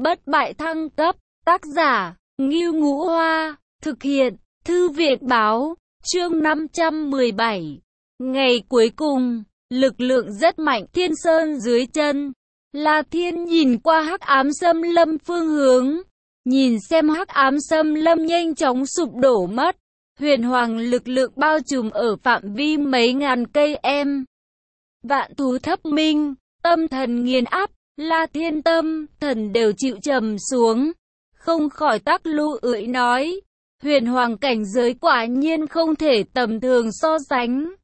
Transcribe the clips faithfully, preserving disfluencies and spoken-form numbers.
Bất bại thăng cấp, tác giả, Ngưu Ngũ Hoa, thực hiện, Thư viện Báo, chương năm trăm mười bảy. Ngày cuối cùng, lực lượng rất mạnh Thiên Sơn dưới chân. La Thiên nhìn qua hắc ám xâm lâm phương hướng, nhìn xem hắc ám xâm lâm nhanh chóng sụp đổ mất. Huyền hoàng lực lượng bao trùm ở phạm vi mấy ngàn cây em. Vạn thú thấp minh, tâm thần nghiền áp, La Thiên tâm, thần đều chịu trầm xuống. Không khỏi tắc lưu ưỡi nói, huyền hoàng cảnh giới quả nhiên không thể tầm thường so sánh.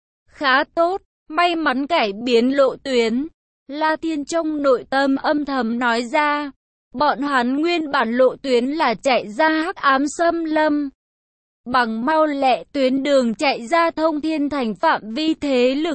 Khá tốt, may mắn cải biến lộ tuyến. La Thiên trong nội tâm âm thầm nói ra, bọn hắn nguyên bản lộ tuyến là chạy ra hắc ám xâm lâm. Bằng mau lẹ tuyến đường chạy ra thông thiên thành phạm vi thế lực.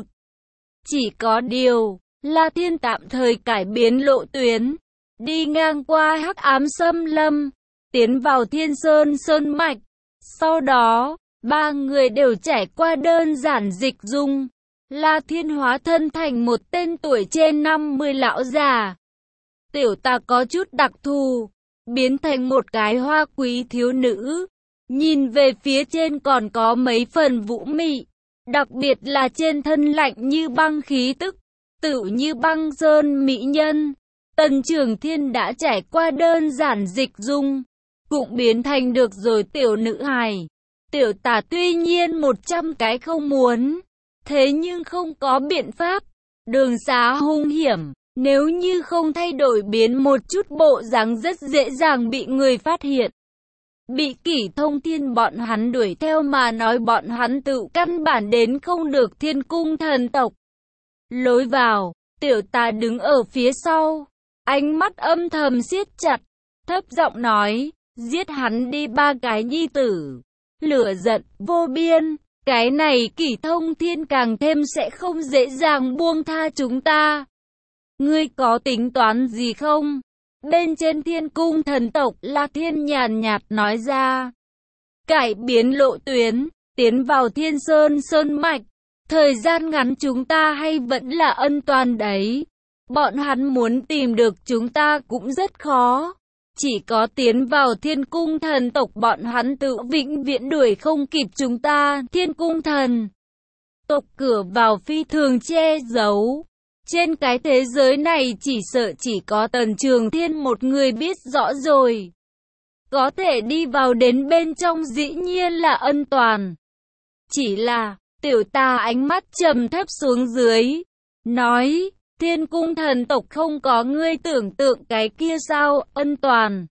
Chỉ có điều, La Thiên tạm thời cải biến lộ tuyến, đi ngang qua hắc ám xâm lâm, tiến vào Thiên Sơn Sơn Mạch. Sau đó, ba người đều trải qua đơn giản dịch dung. La Thiên hóa thân thành một tên tuổi trên năm mươi lão già. Tiểu Tà có chút đặc thù, biến thành một cái hoa quý thiếu nữ. Nhìn về phía trên còn có mấy phần vũ mị, đặc biệt là trên thân lạnh như băng khí tức, tựu như băng sơn mỹ nhân. Tần Trường Thiên đã trải qua đơn giản dịch dung, cũng biến thành được rồi tiểu nữ hài. Tiểu Tà tuy nhiên một trăm cái không muốn, thế nhưng không có biện pháp, đường xá hung hiểm, nếu như không thay đổi biến một chút bộ dáng rất dễ dàng bị người phát hiện. Bị Kỷ Thông Thiên bọn hắn đuổi theo mà nói bọn hắn tự căn bản đến không được Thiên Cung thần tộc. Lối vào, Tiểu Tà đứng ở phía sau, ánh mắt âm thầm siết chặt, thấp giọng nói, giết hắn đi ba cái nhi tử. Lửa giận vô biên, cái này Kỷ Thông Thiên càng thêm sẽ không dễ dàng buông tha chúng ta. Ngươi có tính toán gì không? Bên trên Thiên Cung thần tộc, La Thiên nhàn nhạt nói ra. Cải biến lộ tuyến, tiến vào Thiên Sơn Sơn Mạch. Thời gian ngắn chúng ta hay vẫn là ân toàn đấy. Bọn hắn muốn tìm được chúng ta cũng rất khó. Chỉ có tiến vào Thiên Cung thần tộc bọn hắn tự vĩnh viễn đuổi không kịp chúng ta. Thiên Cung thần tộc cửa vào phi thường che giấu. Trên cái thế giới này chỉ sợ chỉ có Tần Trường Thiên một người biết rõ rồi. Có thể đi vào đến bên trong dĩ nhiên là ân toàn. Chỉ là, Tiểu Tà ánh mắt trầm thấp xuống dưới. Nói, Thiên Cung thần tộc không có ngươi tưởng tượng cái kia sao, ân toàn.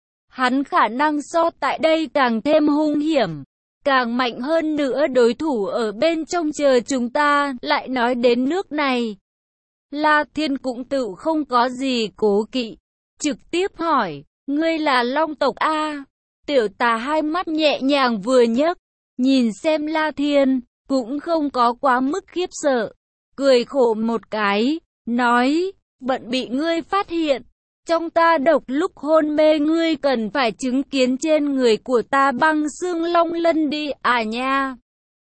Hắn khả năng so tại đây càng thêm hung hiểm. Càng mạnh hơn nữa đối thủ ở bên trong chờ chúng ta, lại nói đến nước này. La Thiên cũng tự không có gì cố kỵ, trực tiếp hỏi, ngươi là Long tộc A? Tiểu Tà hai mắt nhẹ nhàng vừa nhấc, nhìn xem La Thiên, cũng không có quá mức khiếp sợ, cười khổ một cái, nói, bận bị ngươi phát hiện, trong ta độc lúc hôn mê ngươi cần phải chứng kiến trên người của ta băng xương long lân đi à nha.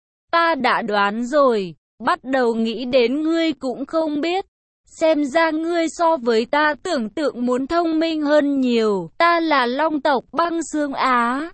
Ta đã đoán rồi, bắt đầu nghĩ đến ngươi cũng không biết. Xem ra ngươi so với ta tưởng tượng muốn thông minh hơn nhiều. Ta là Long tộc băng xương Á.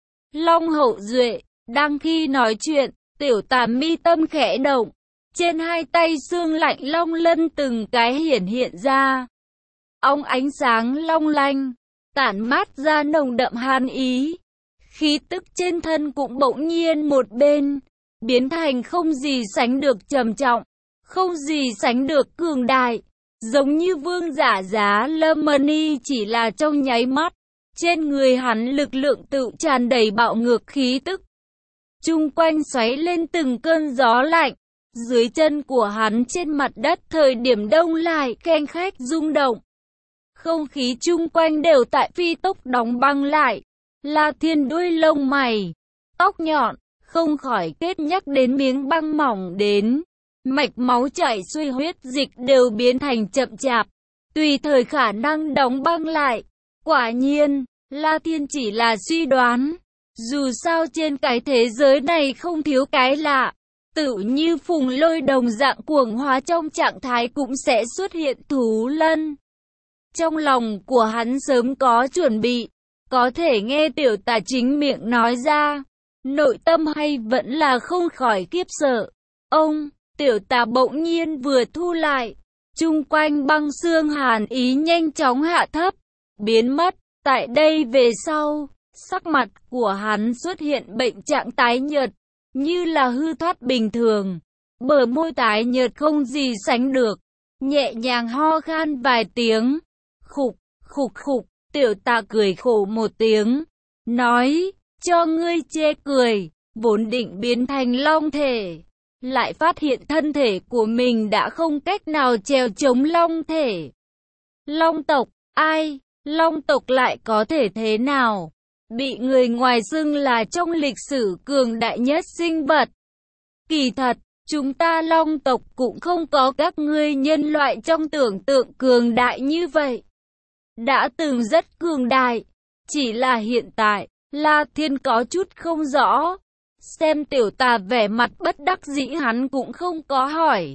Long hậu duệ. Đang khi nói chuyện, Tiểu Tà mi tâm khẽ động. Trên hai tay xương lạnh long lân từng cái hiển hiện ra. Óng ánh sáng long lanh, tản mát ra nồng đậm hàn ý. Khí tức trên thân cũng bỗng nhiên một bên, biến thành không gì sánh được trầm trọng. Không gì sánh được cường đại, giống như vương giả Giá Lâm Mani chỉ là trong nháy mắt. Trên người hắn lực lượng tự tràn đầy bạo ngược khí tức. Chung quanh xoáy lên từng cơn gió lạnh. Dưới chân của hắn trên mặt đất thời điểm đông lại keng khách rung động. Không khí chung quanh đều tại phi tốc đóng băng lại. La Thiên đuôi lông mày, tóc nhọn, không khỏi kết nhắc đến miếng băng mỏng đến. Mạch máu chảy xuôi huyết dịch đều biến thành chậm chạp, tùy thời khả năng đóng băng lại. Quả nhiên, La Thiên chỉ là suy đoán. Dù sao trên cái thế giới này không thiếu cái lạ. Tự như Phùng Lôi đồng dạng cuồng hóa trong trạng thái cũng sẽ xuất hiện thú lân. Trong lòng của hắn sớm có chuẩn bị, có thể nghe tiểu tả chính miệng nói ra, nội tâm hay vẫn là không khỏi khiếp sợ. Ông, tiểu tả bỗng nhiên vừa thu lại, chung quanh băng xương hàn ý nhanh chóng hạ thấp, biến mất. Tại đây về sau, sắc mặt của hắn xuất hiện bệnh trạng tái nhợt, như là hư thoát bình thường. Bờ môi tái nhợt không gì sánh được, nhẹ nhàng ho khan vài tiếng. Khục, khục khục, tiểu tà cười khổ một tiếng, nói, cho ngươi chê cười, vốn định biến thành long thể, lại phát hiện thân thể của mình đã không cách nào trèo chống long thể. Long tộc, ai? Long tộc lại có thể thế nào? Bị người ngoài xưng là trong lịch sử cường đại nhất sinh vật. Kỳ thật, chúng ta long tộc cũng không có các ngươi nhân loại trong tưởng tượng cường đại như vậy. Đã từng rất cường đại, chỉ là hiện tại, La Thiên có chút không rõ. Xem tiểu tà vẻ mặt bất đắc dĩ hắn cũng không có hỏi.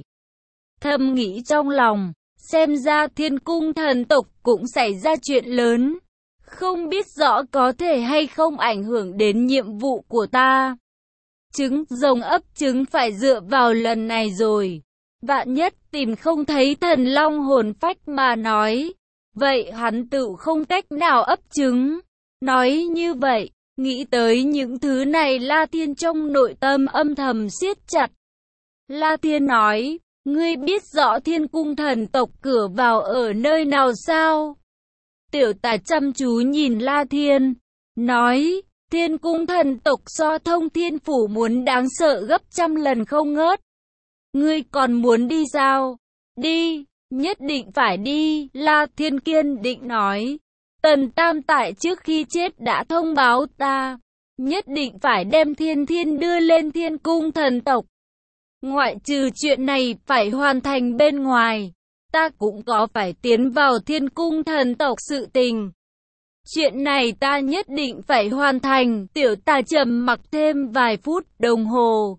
Thầm nghĩ trong lòng, xem ra Thiên Cung thần tộc cũng xảy ra chuyện lớn. Không biết rõ có thể hay không ảnh hưởng đến nhiệm vụ của ta. Trứng rồng ấp trứng phải dựa vào lần này rồi. Vạn nhất tìm không thấy thần long hồn phách mà nói, vậy hắn tự không cách nào ấp trứng. Nói như vậy, nghĩ tới những thứ này La Thiên trong nội tâm âm thầm siết chặt. La Thiên nói, ngươi biết rõ Thiên Cung thần tộc cửa vào ở nơi nào sao? Tiểu tà chăm chú nhìn La Thiên, nói, Thiên Cung thần tộc so Thông Thiên Phủ muốn đáng sợ gấp trăm lần không ngớt. Ngươi còn muốn đi sao? Đi, nhất định phải đi, La Thiên kiên định nói. Tần Tam tại trước khi chết đã thông báo ta, nhất định phải đem Thiên Thiên đưa lên Thiên Cung thần tộc. Ngoại trừ chuyện này phải hoàn thành bên ngoài, ta cũng có phải tiến vào Thiên Cung thần tộc sự tình. Chuyện này ta nhất định phải hoàn thành. Tiểu tà trầm mặc thêm vài phút đồng hồ,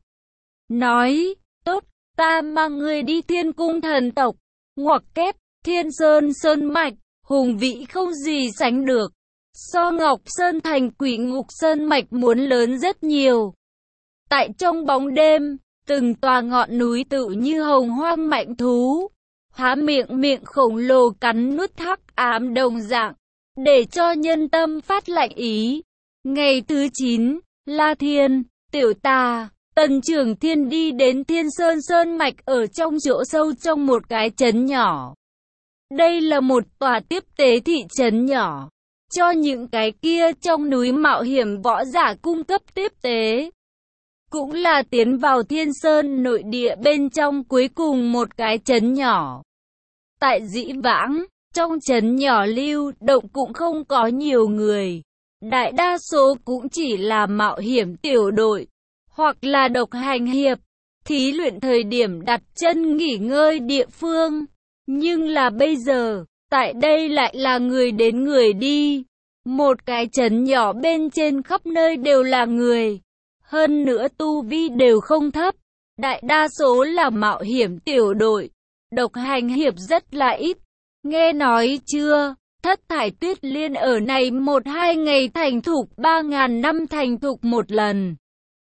nói, tốt, ta mang ngươi đi Thiên Cung thần tộc. Ngoặc kép, Thiên Sơn Sơn Mạch, hùng vĩ không gì sánh được. So Ngọc Sơn thành Quỷ Ngục Sơn Mạch muốn lớn rất nhiều. Tại trong bóng đêm, từng tòa ngọn núi tự như hồng hoang mạnh thú, há miệng miệng khổng lồ cắn nuốt hắc ám đồng dạng, để cho nhân tâm phát lạnh ý. Ngày thứ chín, La Thiên, Tiểu Tà, Tần Trưởng Thiên đi đến Thiên Sơn Sơn Mạch ở trong chỗ sâu trong một cái trấn nhỏ. Đây là một tòa tiếp tế thị trấn nhỏ, cho những cái kia trong núi mạo hiểm võ giả cung cấp tiếp tế. Cũng là tiến vào Thiên Sơn nội địa bên trong cuối cùng một cái trấn nhỏ. Tại dĩ vãng, trong trấn nhỏ lưu động cũng không có nhiều người. Đại đa số cũng chỉ là mạo hiểm tiểu đội, hoặc là độc hành hiệp, thí luyện thời điểm đặt chân nghỉ ngơi địa phương. Nhưng là bây giờ, tại đây lại là người đến người đi. Một cái trấn nhỏ bên trên khắp nơi đều là người. Hơn nữa tu vi đều không thấp. Đại đa số là mạo hiểm tiểu đội. Độc hành hiệp rất là ít. Nghe nói chưa? Thất thải tuyết liên ở này một hai ngày thành thục, ba ngàn năm thành thục một lần.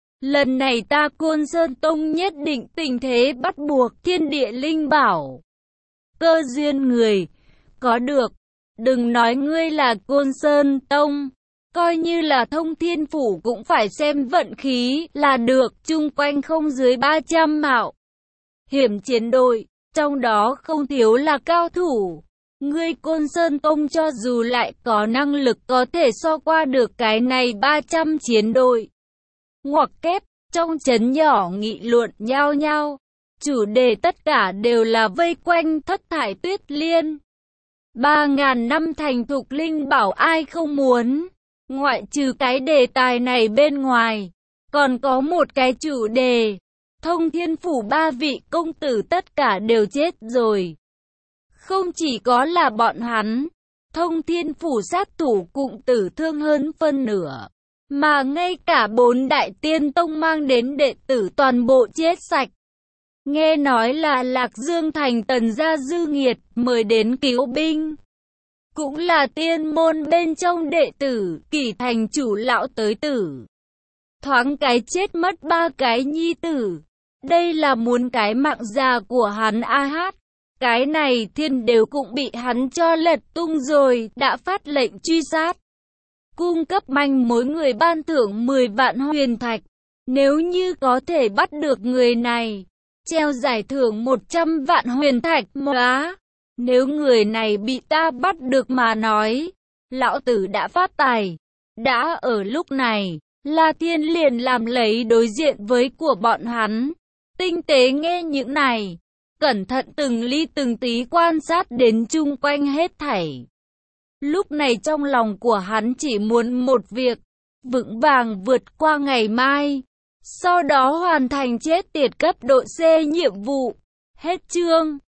Lần này ta Côn Sơn Tông nhất định tình thế bắt buộc thiên địa linh bảo. Cơ duyên người, có được, đừng nói ngươi là Côn Sơn Tông, coi như là Thông Thiên Phủ cũng phải xem vận khí là được, chung quanh không dưới ba trăm mạo hiểm chiến đội, trong đó không thiếu là cao thủ. Ngươi Côn Sơn Tông cho dù lại có năng lực có thể so qua được cái này ba trăm chiến đội. Ngoặc kép, trong trấn nhỏ nghị luận nhau nhau. Chủ đề tất cả đều là vây quanh thất thải tuyết liên. Ba ngàn năm thành thục linh bảo ai không muốn. Ngoại trừ cái đề tài này bên ngoài, còn có một cái chủ đề. Thông Thiên Phủ ba vị công tử tất cả đều chết rồi. Không chỉ có là bọn hắn, Thông Thiên Phủ sát thủ cũng tử thương hơn phân nửa. Mà ngay cả bốn đại tiên tông mang đến đệ tử toàn bộ chết sạch. Nghe nói là Lạc Dương thành Tần gia dư nghiệt mời đến cứu binh. cũng là tiên môn bên trong đệ tử, Kỷ thành chủ lão tới tử. Thoáng cái chết mất ba cái nhi tử. Đây là muốn cái mạng già của hắn a hát. Cái này thiên đều cũng bị hắn cho lật tung rồi, đã phát lệnh truy sát. Cung cấp manh mối người ban thưởng mười vạn huyền thạch. Nếu như có thể bắt được người này, treo giải thưởng một trăm vạn huyền thạch mà. Nếu người này bị ta bắt được mà nói, lão tử đã phát tài. Đã ở lúc này, La Thiên liền làm lấy đối diện với của bọn hắn. Tinh tế nghe những này, cẩn thận từng ly từng tí quan sát đến chung quanh hết thảy. Lúc này trong lòng của hắn chỉ muốn một việc, vững vàng vượt qua ngày mai, sau đó hoàn thành chết tiệt cấp độ C nhiệm vụ. Hết chương.